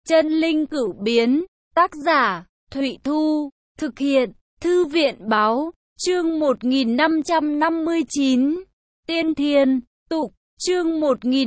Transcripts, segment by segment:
Chân linh cửu biến, tác giả, Thụy Thu, thực hiện, Thư viện Báo, chương 1559, Tiên Thiên, tục, chương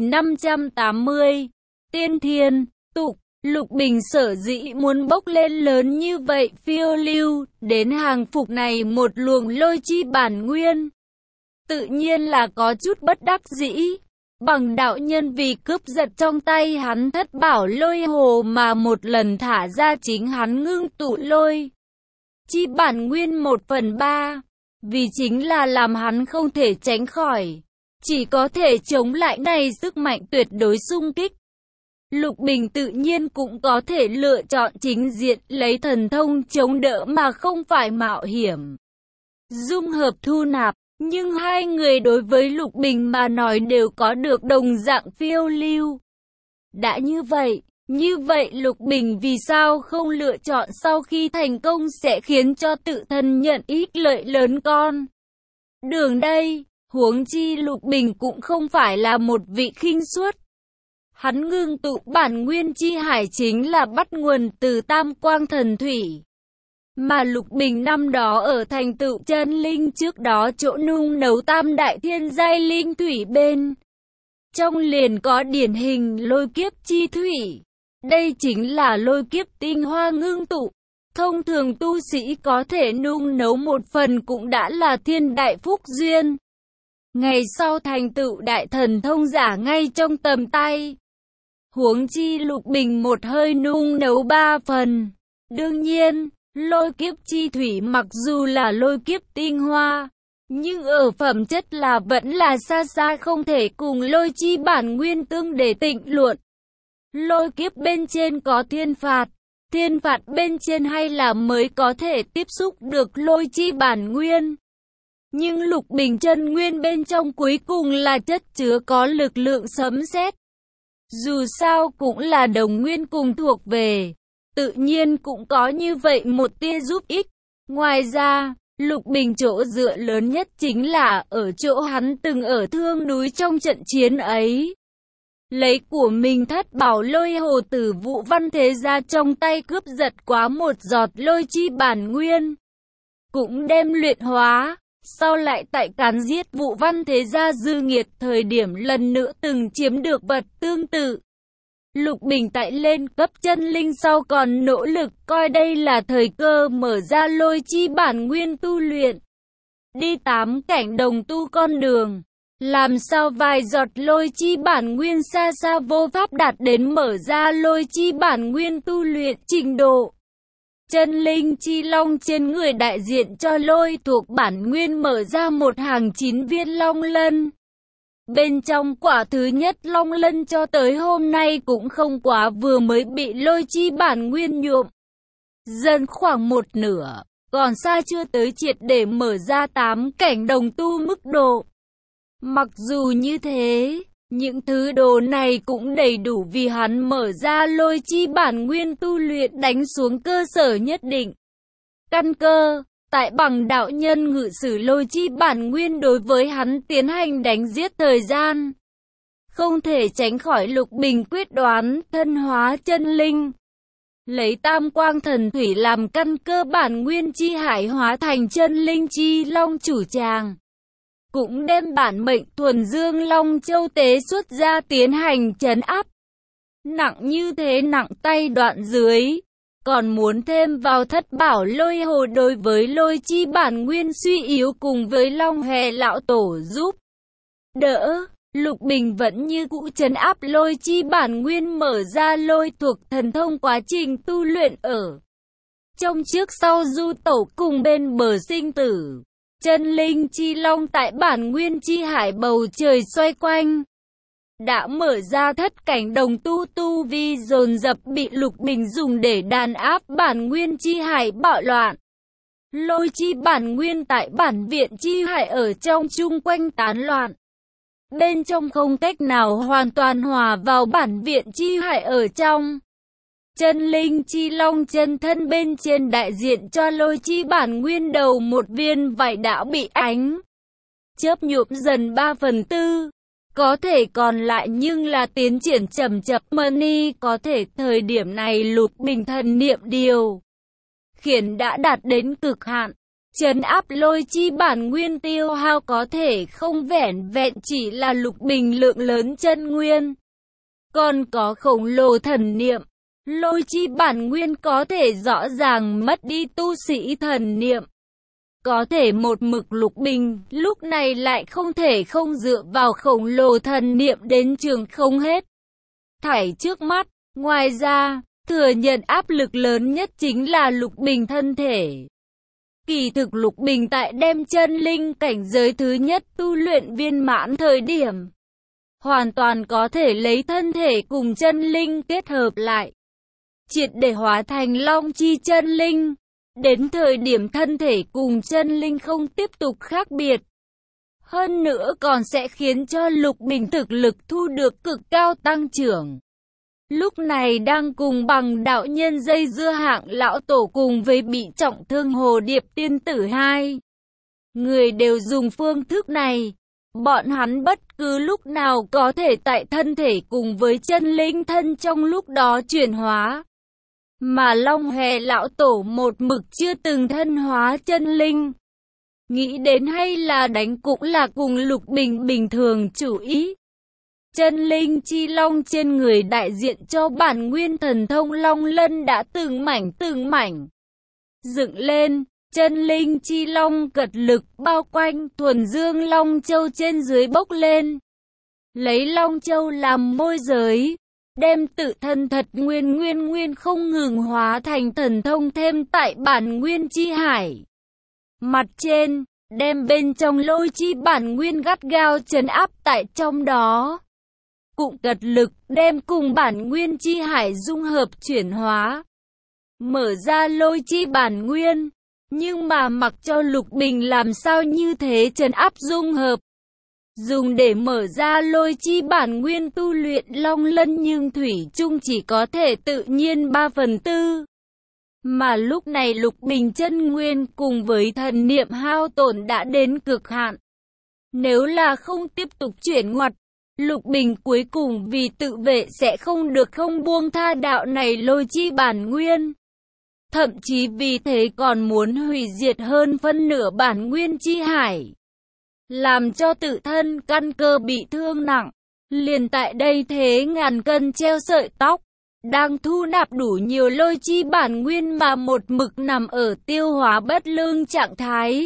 1580, Tiên Thiên, tục. Lục Bình sở dĩ muốn bốc lên lớn như vậy phiêu lưu, đến hàng phục này một luồng lôi chi bản nguyên. Tự nhiên là có chút bất đắc dĩ. Bằng đạo nhân vì cướp giật trong tay hắn thất bảo lôi hồ mà một lần thả ra chính hắn ngưng tụ lôi chi bản nguyên 1/3. Vì chính là làm hắn không thể tránh khỏi, chỉ có thể chống lại này sức mạnh tuyệt đối xung kích. Lục Bình tự nhiên cũng có thể lựa chọn chính diện lấy thần thông chống đỡ mà không phải mạo hiểm dung hợp thu nạp, nhưng hai người đối với Lục Bình mà nói đều có được đồng dạng phiêu lưu. Đã như vậy Lục Bình vì sao không lựa chọn sau khi thành công sẽ khiến cho tự thân nhận ít lợi lớn con đường đây, huống chi Lục Bình cũng không phải là một vị khinh suất. Hắn ngưng tụ bản nguyên chi hải chính là bắt nguồn từ Tam Quang Thần Thủy. Mà Lục Bình năm đó ở thành tựu chân linh trước đó chỗ nung nấu tam đại thiên giai linh thủy bên trong liền có điển hình lôi kiếp chi thủy. Đây chính là lôi kiếp tinh hoa ngưng tụ. Thông thường tu sĩ có thể nung nấu một phần cũng đã là thiên đại phúc duyên. Ngày sau thành tựu đại thần thông giả ngay trong tầm tay. Huống chi Lục Bình một hơi nung nấu 3 phần. Đương nhiên, lôi kiếp chi thủy mặc dù là lôi kiếp tinh hoa, nhưng ở phẩm chất là vẫn là xa xa không thể cùng lôi chi bản nguyên tương để tịnh luận. Lôi kiếp bên trên có thiên phạt bên trên hay là mới có thể tiếp xúc được lôi chi bản nguyên. Nhưng Lục Bình chân nguyên bên trong cuối cùng là chất chứa có lực lượng sấm sét. Dù sao cũng là đồng nguyên cùng thuộc về, tự nhiên cũng có như vậy một tia giúp ích. Ngoài ra, Lục Bình chỗ dựa lớn nhất chính là ở chỗ hắn từng ở Thương Núi trong trận chiến ấy. Lấy của mình thất bảo lôi hồ từ Vũ Văn Thế Gia trong tay cướp giật quá một giọt lôi chi bản nguyên. Cũng đem luyện hóa, sau lại tại cán giết Vũ Văn Thế Gia dư nghiệt thời điểm lần nữa từng chiếm được vật tương tự. Lục Bình tại lên cấp chân linh sau còn nỗ lực coi đây là thời cơ mở ra lôi chi bản nguyên tu luyện. Đi 8 cảnh đồng tu con đường. Làm sao vài giọt lôi chi bản nguyên xa xa vô pháp đạt đến mở ra lôi chi bản nguyên tu luyện trình độ. Chân linh chi long trên người đại diện cho lôi thuộc bản nguyên mở ra một hàng 9 viên long lân. Bên trong quả thứ nhất long lân cho tới hôm nay cũng không quá vừa mới bị lôi chi bản nguyên nhuộm dần khoảng một nửa, còn xa chưa tới triệt để mở ra 8 cảnh đồng tu mức độ. Mặc dù như thế, những thứ đồ này cũng đầy đủ vì hắn mở ra lôi chi bản nguyên tu luyện đánh xuống cơ sở nhất định. Căn cơ, tại bằng đạo nhân ngự sử lôi chi bản nguyên đối với hắn tiến hành đánh giết thời gian. Không thể tránh khỏi Lục Bình quyết đoán thân hóa chân linh. Lấy Tam Quang Thần Thủy làm căn cơ bản nguyên chi hải hóa thành chân linh chi long chủ tràng. Cũng đem bản mệnh thuần dương long châu tế xuất ra tiến hành trấn áp. Nặng như thế nặng tay đoạn dưới. Còn muốn thêm vào thất bảo lôi hồ đối với lôi chi bản nguyên suy yếu cùng với long hề lão tổ giúp đỡ. Lục Bình vẫn như cũ trấn áp lôi chi bản nguyên mở ra lôi thuộc thần thông quá trình tu luyện ở trong trước sau du tẩu cùng bên bờ sinh tử. Chân linh chi long tại bản nguyên chi hải bầu trời xoay quanh. Đã mở ra thất cảnh đồng tu vi dồn dập bị Lục Bình dùng để đàn áp bản nguyên chi hải bạo loạn. Lôi chi bản nguyên tại bản viện chi hải ở trong chung quanh tán loạn. Bên trong không cách nào hoàn toàn hòa vào bản viện chi hải ở trong. Chân linh chi long chân thân bên trên đại diện cho lôi chi bản nguyên đầu một viên vải đã bị ánh chớp nhuộm dần 3/4. có thể còn lại nhưng là tiến triển chậm chậm. Money có thể thời điểm này Lục Bình thần niệm điều khiển đã đạt đến cực hạn. Trấn áp lôi chi bản nguyên tiêu hao có thể không vẻn vẹn chỉ là Lục Bình lượng lớn chân nguyên, còn có khổng lồ thần niệm. Lôi chi bản nguyên có thể rõ ràng mất đi tu sĩ thần niệm. Có thể một mực Lục Bình lúc này lại không thể không dựa vào khổng lồ thần niệm đến trường không hết thảy trước mắt. Ngoài ra, thừa nhận áp lực lớn nhất chính là Lục Bình thân thể. Kỳ thực Lục Bình tại đem chân linh cảnh giới thứ nhất tu luyện viên mãn thời điểm, hoàn toàn có thể lấy thân thể cùng chân linh kết hợp lại, triệt để hóa thành long chi chân linh. Đến thời điểm thân thể cùng chân linh không tiếp tục khác biệt. Hơn nữa còn sẽ khiến cho Lục Bình thực lực thu được cực cao tăng trưởng. Lúc này đang cùng bằng đạo nhân dây dưa Hạng lão tổ cùng với bị trọng thương Hồ Điệp tiên tử hai người đều dùng phương thức này. Bọn hắn bất cứ lúc nào có thể tại thân thể cùng với chân linh thân trong lúc đó chuyển hóa. Mà Long Hề lão tổ một mực chưa từng thân hóa chân linh. Nghĩ đến hay là đánh cũng là cùng Lục Bình bình thường chủ ý. Chân linh chi long trên người đại diện cho bản nguyên thần thông long lân đã từng mảnh dựng lên. Chân linh chi long cật lực bao quanh thuần dương long châu trên dưới bốc lên. Lấy long châu làm môi giới, đem tự thân thật nguyên không ngừng hóa thành thần thông thêm tại bản nguyên chi hải. Mặt trên, đem bên trong lôi chi bản nguyên gắt gao trấn áp tại trong đó. Cũng cật lực đem cùng bản nguyên chi hải dung hợp chuyển hóa. Mở ra lôi chi bản nguyên. Nhưng mà mặc cho Lục Bình làm sao như thế trấn áp dung hợp. Dùng để mở ra lôi chi bản nguyên tu luyện long lân nhưng thủy chung chỉ có thể tự nhiên 3/4. Mà lúc này Lục Bình chân nguyên cùng với thần niệm hao tổn đã đến cực hạn. Nếu là không tiếp tục chuyển ngoặt, Lục Bình cuối cùng vì tự vệ sẽ không buông tha đạo này lôi chi bản nguyên. Thậm chí vì thế còn muốn hủy diệt hơn phân nửa bản nguyên chi hải. Làm cho tự thân căn cơ bị thương nặng. Liền tại đây thế ngàn cân treo sợi tóc. Đang thu nạp đủ nhiều lôi chi bản nguyên mà một mực nằm ở tiêu hóa bất lương trạng thái.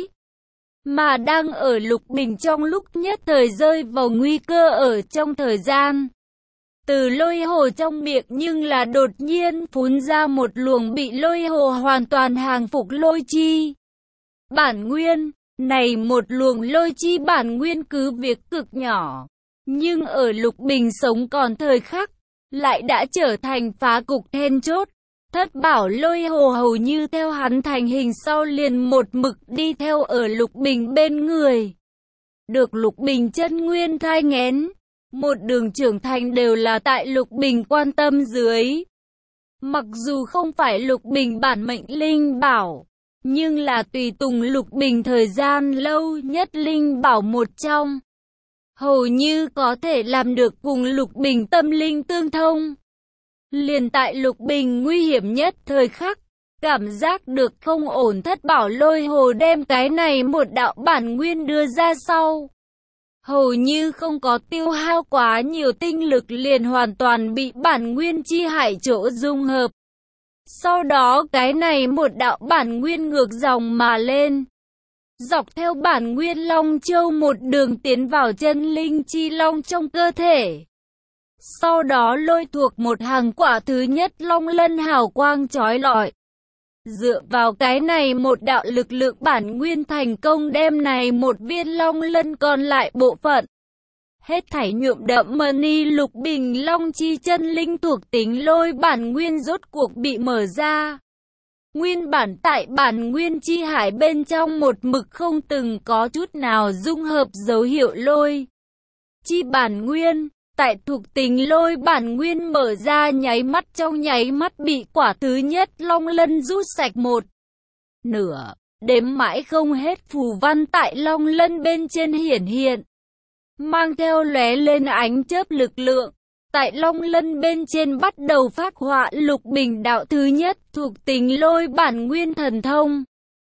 Mà đang ở Lục Bình trong lúc nhất thời rơi vào nguy cơ ở trong thời gian. Từ lôi hồ trong miệng nhưng là đột nhiên phun ra một luồng bị lôi hồ hoàn toàn hàng phục lôi chi bản nguyên. Này một luồng lôi chi bản nguyên cứ việc cực nhỏ, nhưng ở Lục Bình sống còn thời khắc, lại đã trở thành phá cục then chốt. Thất bảo lôi hồ hầu như theo hắn thành hình sau liền một mực đi theo ở Lục Bình bên người. Được Lục Bình chân nguyên thai nghén, một đường trưởng thành đều là tại Lục Bình quan tâm dưới. Mặc dù không phải Lục Bình bản mệnh linh bảo, nhưng là tùy tùng Lục Bình thời gian lâu nhất linh bảo một trong. Hầu như có thể làm được cùng Lục Bình tâm linh tương thông. Liền tại Lục Bình nguy hiểm nhất thời khắc, cảm giác được không ổn, thất bảo lôi hồ đem cái này một đạo bản nguyên đưa ra sau. Hầu như không có tiêu hao quá nhiều tinh lực liền hoàn toàn bị bản nguyên chi hải chỗ dung hợp. Sau đó cái này một đạo bản nguyên ngược dòng mà lên. Dọc theo bản nguyên long châu một đường tiến vào chân linh chi long trong cơ thể. Sau đó lôi thuộc một hàng quả thứ nhất long lân hào quang chói lọi. Dựa vào cái này một đạo lực lượng bản nguyên thành công đem này một viên long lân còn lại bộ phận. Hết thảy nhuộm đậm money Lục Bình long chi chân linh thuộc tính lôi bản nguyên rốt cuộc bị mở ra. Nguyên bản tại bản nguyên chi hải bên trong một mực không từng có chút nào dung hợp dấu hiệu lôi chi bản nguyên. Tại thuộc tính lôi bản nguyên mở ra nháy mắt, trong nháy mắt bị quả thứ nhất long lân rút sạch một nửa. Đếm mãi không hết phù văn tại long lân bên trên hiển hiện. mang theo lóe lên ánh chớp lực lượng. Tại Long Lân bên trên bắt đầu phác họa Lục Bình đạo thứ nhất thuộc tính lôi bản nguyên thần thông.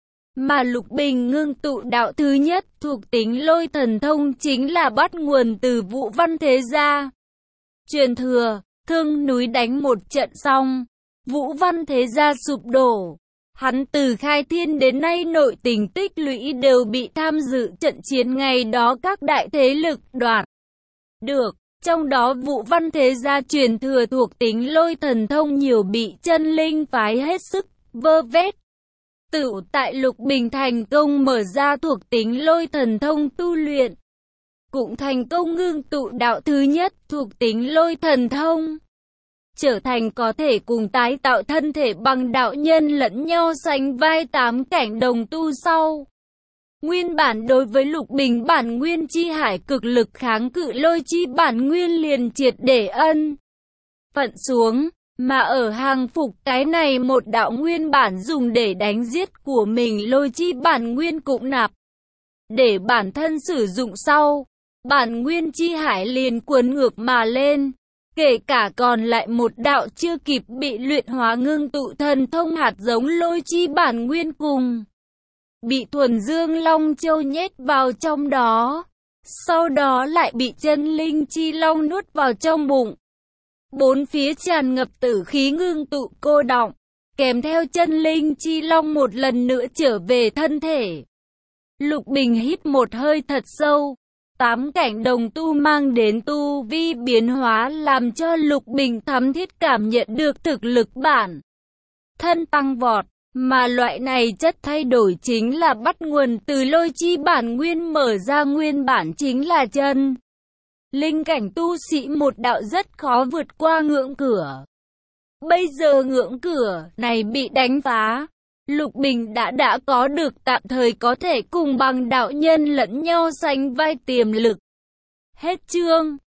Mà Lục Bình ngưng tụ đạo thứ nhất thuộc tính lôi thần thông chính là bắt nguồn từ Vũ Văn Thế Gia. Truyền thừa, Thương Núi đánh một trận xong, Vũ Văn Thế Gia sụp đổ. Hắn từ khai thiên đến nay nội tình tích lũy đều bị tham dự trận chiến ngày đó các đại thế lực đoạt được. Trong đó Vũ Văn Thế Gia truyền thừa thuộc tính lôi thần thông nhiều bị chân linh phái hết sức vơ vét. Tự tại Lục Bình thành công mở ra thuộc tính lôi thần thông tu luyện. Cũng thành công ngưng tụ đạo thứ nhất thuộc tính lôi thần thông. Trở thành có thể cùng tái tạo thân thể bằng đạo nhân lẫn nhau sánh vai 8 cảnh đồng tu sau. Nguyên bản đối với Lục Bình bản nguyên chi hải cực lực kháng cự lôi chi bản nguyên liền triệt để ân phận xuống, mà ở hàng phục cái này một đạo nguyên bản dùng để đánh giết của mình lôi chi bản nguyên cũng nạp để bản thân sử dụng sau, bản nguyên chi hải liền cuốn ngược mà lên, kể cả còn lại một đạo chưa kịp bị luyện hóa ngưng tụ thần thông hạt giống lôi chi bản nguyên cùng bị Thuần Dương Long Châu nhét vào trong đó, sau đó lại bị chân linh chi long nuốt vào trong bụng. Bốn phía tràn ngập tử khí ngưng tụ cô đọng, kèm theo chân linh chi long một lần nữa trở về thân thể. Lục Bình hít một hơi thật sâu, 8 cảnh đồng tu mang đến tu vi biến hóa làm cho Lục Bình thấm thiết cảm nhận được thực lực bản thân tăng vọt. Mà loại này chất thay đổi chính là bắt nguồn từ lôi chi bản nguyên mở ra nguyên bản chính là chân linh cảnh tu sĩ một đạo rất khó vượt qua ngưỡng cửa. Bây giờ ngưỡng cửa này bị đánh phá, Lục Bình đã có được tạm thời có thể cùng bằng đạo nhân lẫn nhau sánh vai tiềm lực. Hết chương.